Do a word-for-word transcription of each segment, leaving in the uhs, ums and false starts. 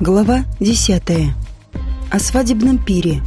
Глава десятая. О свадебном пире.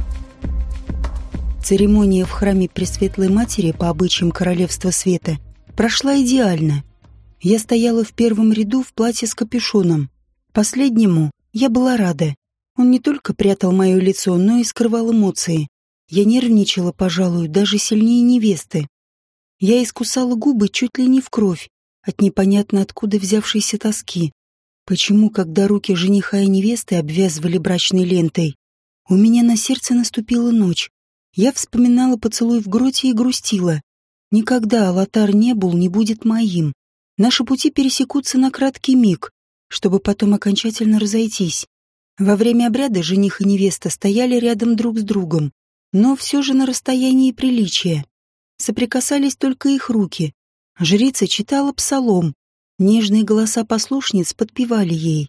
Церемония в храме Пресветлой Матери по обычаям Королевства Света прошла идеально. Я стояла в первом ряду в платье с капюшоном. Последнему я была рада. Он не только прятал мое лицо, но и скрывал эмоции. Я нервничала, пожалуй, даже сильнее невесты. Я искусала губы чуть ли не в кровь от непонятно откуда взявшейся тоски. Почему, когда руки жениха и невесты обвязывали брачной лентой, у меня на сердце наступила ночь? Я вспоминала поцелуй в гроте и грустила. Никогда Алатар не был, не будет моим. Наши пути пересекутся на краткий миг, чтобы потом окончательно разойтись. Во время обряда жених и невеста стояли рядом друг с другом, но все же на расстоянии приличия. Соприкасались только их руки. Жрица читала псалом. Нежные голоса послушниц подпевали ей.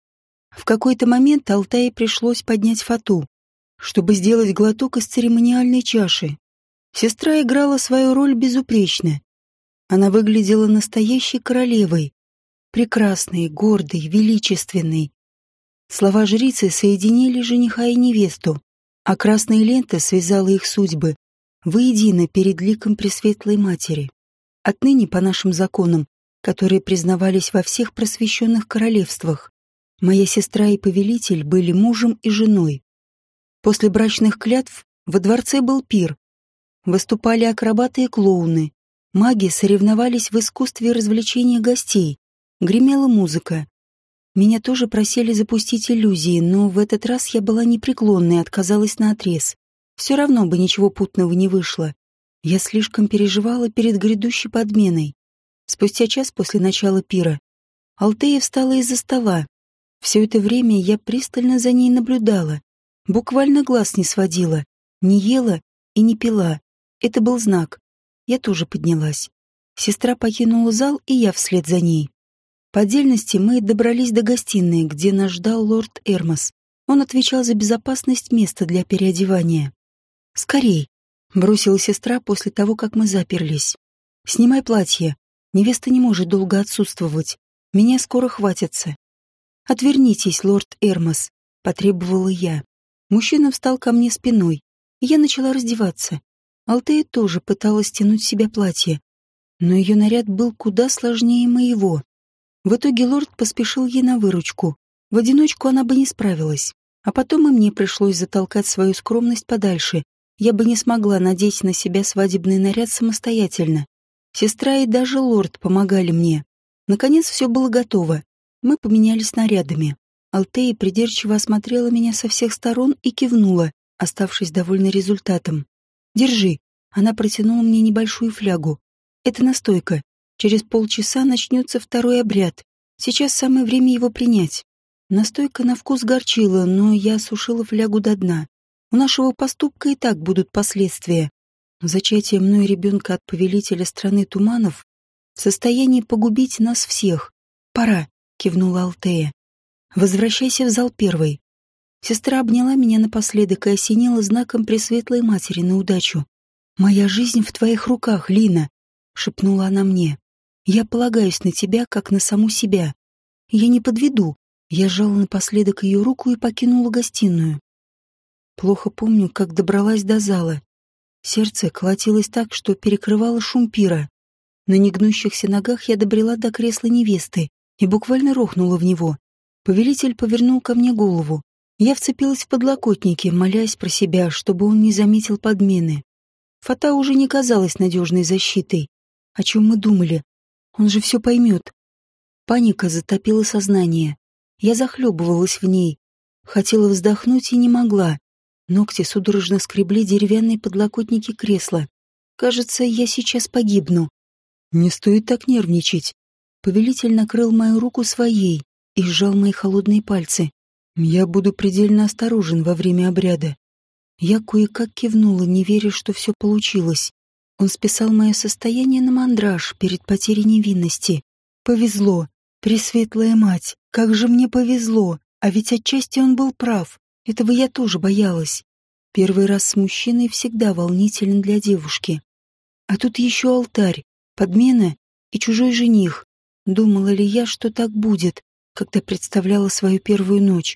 В какой-то момент Алтае пришлось поднять фату, чтобы сделать глоток из церемониальной чаши. Сестра играла свою роль безупречно. Она выглядела настоящей королевой, прекрасной, гордой, величественной. Слова жрицы соединили жениха и невесту, а красная лента связала их судьбы воедино перед ликом Пресветлой Матери. Отныне, по нашим законам, которые признавались во всех просвещенных королевствах, моя сестра и повелитель были мужем и женой. После брачных клятв во дворце был пир. Выступали акробаты и клоуны. Маги соревновались в искусстве развлечения гостей. Гремела музыка. Меня тоже просили запустить иллюзии, но в этот раз я была непреклонной и отказалась наотрез. Все равно бы ничего путного не вышло. Я слишком переживала перед грядущей подменой. Спустя час после начала пира Алтея встала из-за стола. Все это время я пристально за ней наблюдала. Буквально глаз не сводила, не ела и не пила. Это был знак. Я тоже поднялась. Сестра покинула зал, и я вслед за ней. По отдельности мы добрались до гостиной, где нас ждал лорд Эрмос. Он отвечал за безопасность места для переодевания. «Скорей!» — бросила сестра после того, как мы заперлись. «Снимай платье. Невеста не может долго отсутствовать. Меня скоро хватится». «Отвернитесь, лорд Эрмос», — потребовала я. Мужчина встал ко мне спиной, и я начала раздеваться. Алтея тоже пыталась стянуть с себя платье, но ее наряд был куда сложнее моего. В итоге лорд поспешил ей на выручку. В одиночку она бы не справилась. А потом и мне пришлось затолкать свою скромность подальше. Я бы не смогла надеть на себя свадебный наряд самостоятельно. Сестра и даже лорд помогали мне. Наконец все было готово. Мы поменялись нарядами. Алтея придирчиво осмотрела меня со всех сторон и кивнула, оставшись довольна результатом. «Держи». Она протянула мне небольшую флягу. «Это настойка. Через полчаса начнется второй обряд. Сейчас самое время его принять». Настойка на вкус горчила, но я осушила флягу до дна. У нашего поступка и так будут последствия. Зачатие мной ребенка от повелителя страны туманов в состоянии погубить нас всех. «Пора», — кивнула Алтея. «Возвращайся в зал первой». Сестра обняла меня напоследок и осенила знаком Пресветлой Матери на удачу. «Моя жизнь в твоих руках, Лина», — шепнула она мне. «Я полагаюсь на тебя, как на саму себя. Я не подведу». Я сжала напоследок ее руку и покинула гостиную. Плохо помню, как добралась до зала. Сердце колотилось так, что перекрывало шум пира. На негнущихся ногах я добрела до кресла невесты и буквально рухнула в него. Повелитель повернул ко мне голову. Я вцепилась в подлокотники, молясь про себя, чтобы он не заметил подмены. Фата уже не казалась надежной защитой. О чем мы думали? Он же все поймет. Паника затопила сознание. Я захлебывалась в ней. Хотела вздохнуть и не могла. Ногти судорожно скребли деревянные подлокотники кресла. Кажется, я сейчас погибну. Не стоит так нервничать. Повелитель накрыл мою руку своей и сжал мои холодные пальцы. Я буду предельно осторожен во время обряда. Я кое-как кивнула, не веря, что все получилось. Он списал мое состояние на мандраж перед потерей невинности. Повезло. Пресветлая мать, как же мне повезло. А ведь отчасти он был прав. Этого я тоже боялась. Первый раз с мужчиной всегда волнителен для девушки. А тут еще алтарь, подмена и чужой жених. Думала ли я, что так будет? когда представляла свою первую ночь.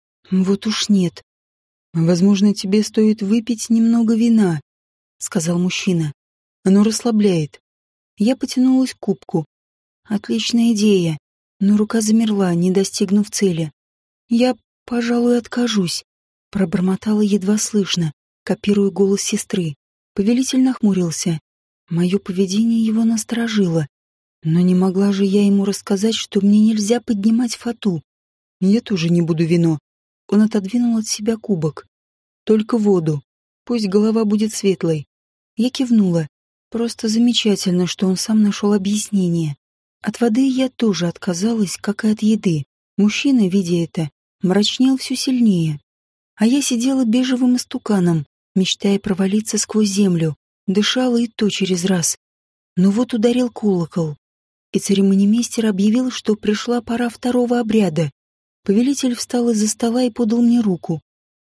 Вот уж нет. «Возможно, тебе стоит выпить немного вина», — сказал мужчина. «Оно расслабляет». Я потянулась к кубку. Отличная идея, но рука замерла, не достигнув цели. «Я, пожалуй, откажусь», — пробормотала едва слышно, копируя голос сестры. Повелитель нахмурился. Мое поведение его насторожило. Но не могла же я ему рассказать, что мне нельзя поднимать фату. «Я тоже не буду вино». Он отодвинул от себя кубок. «Только воду. Пусть голова будет светлой». Я кивнула. Просто замечательно, что он сам нашел объяснение. От воды я тоже отказалась, как и от еды. Мужчина, видя это, мрачнел все сильнее. А я сидела бежевым истуканом, мечтая провалиться сквозь землю, дышала и то через раз. Но вот ударил колокол, и церемонимейстер объявил, что пришла пора второго обряда. Повелитель встал из-за стола и подал мне руку.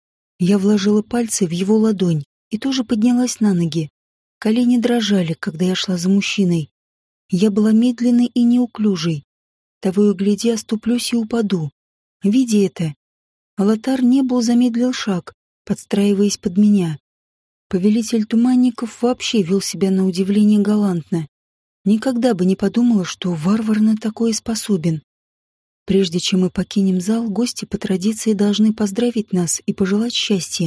Я вложила пальцы в его ладонь и тоже поднялась на ноги. Колени дрожали, когда я шла за мужчиной. Я была медленной и неуклюжей. Того и гляди, оступлюсь и упаду. Видя это, Алатар Небул замедлил шаг, подстраиваясь под меня. Повелитель туманников вообще вел себя на удивление галантно. Никогда бы не подумала, что варвар на такое способен. Прежде чем мы покинем зал, гости по традиции должны поздравить нас и пожелать счастья.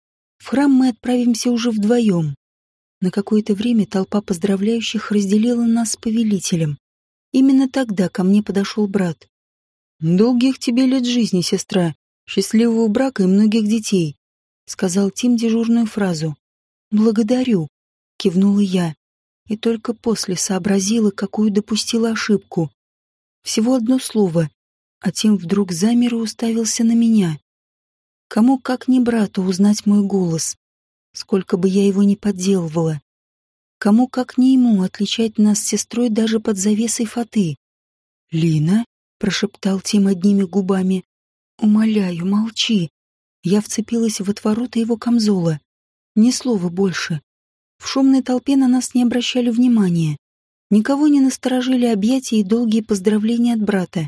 В храм мы отправимся уже вдвоем. На какое-то время толпа поздравляющих разделила нас с повелителем. Именно тогда ко мне подошел брат. «Долгих тебе лет жизни, сестра, счастливого брака и многих детей», — сказал Тим дежурную фразу. «Благодарю», — кивнула я, и только после сообразила, какую допустила ошибку. Всего одно слово, а Тим вдруг замер и уставился на меня. Кому, как не брату, узнать мой голос, сколько бы я его ни подделывала. Кому, как не ему, отличать нас с сестрой даже под завесой фаты. «Лина?» — прошептал Тим одними губами. «Умоляю, молчи». Я вцепилась в отвороты его камзола. Ни слова больше. В шумной толпе на нас не обращали внимания. Никого не насторожили объятия и долгие поздравления от брата.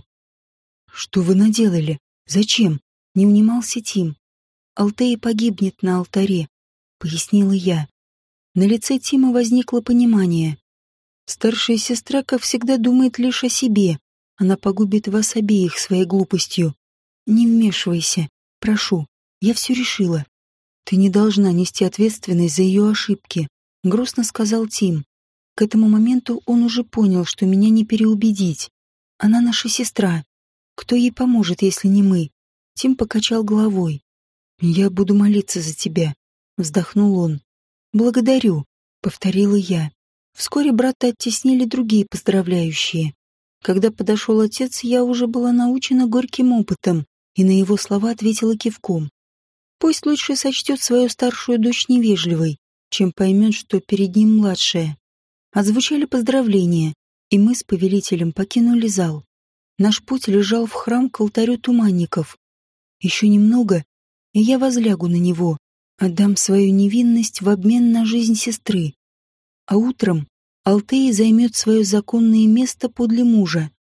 «Что вы наделали? Зачем?» — не унимался Тим. «Алтея погибнет на алтаре», — пояснила я. На лице Тима возникло понимание. «Старшая сестра, как всегда, думает лишь о себе. Она погубит вас обеих своей глупостью. Не вмешивайся, прошу, я все решила. Ты не должна нести ответственность за ее ошибки», — грустно сказал Тим. К этому моменту он уже понял, что меня не переубедить. Она наша сестра. Кто ей поможет, если не мы? Тим покачал головой. «Я буду молиться за тебя», — вздохнул он. «Благодарю», — повторила я. Вскоре брата оттеснили другие поздравляющие. Когда подошел отец, я уже была научена горьким опытом и на его слова ответила кивком. Пусть лучше сочтет свою старшую дочь невежливой, чем поймет, что перед ним младшая. Отзвучали поздравления, и мы с повелителем покинули зал. Наш путь лежал в храм к алтарю туманников. Еще немного, и я возлягу на него, отдам свою невинность в обмен на жизнь сестры. А утром Алтея займет свое законное место подле мужа.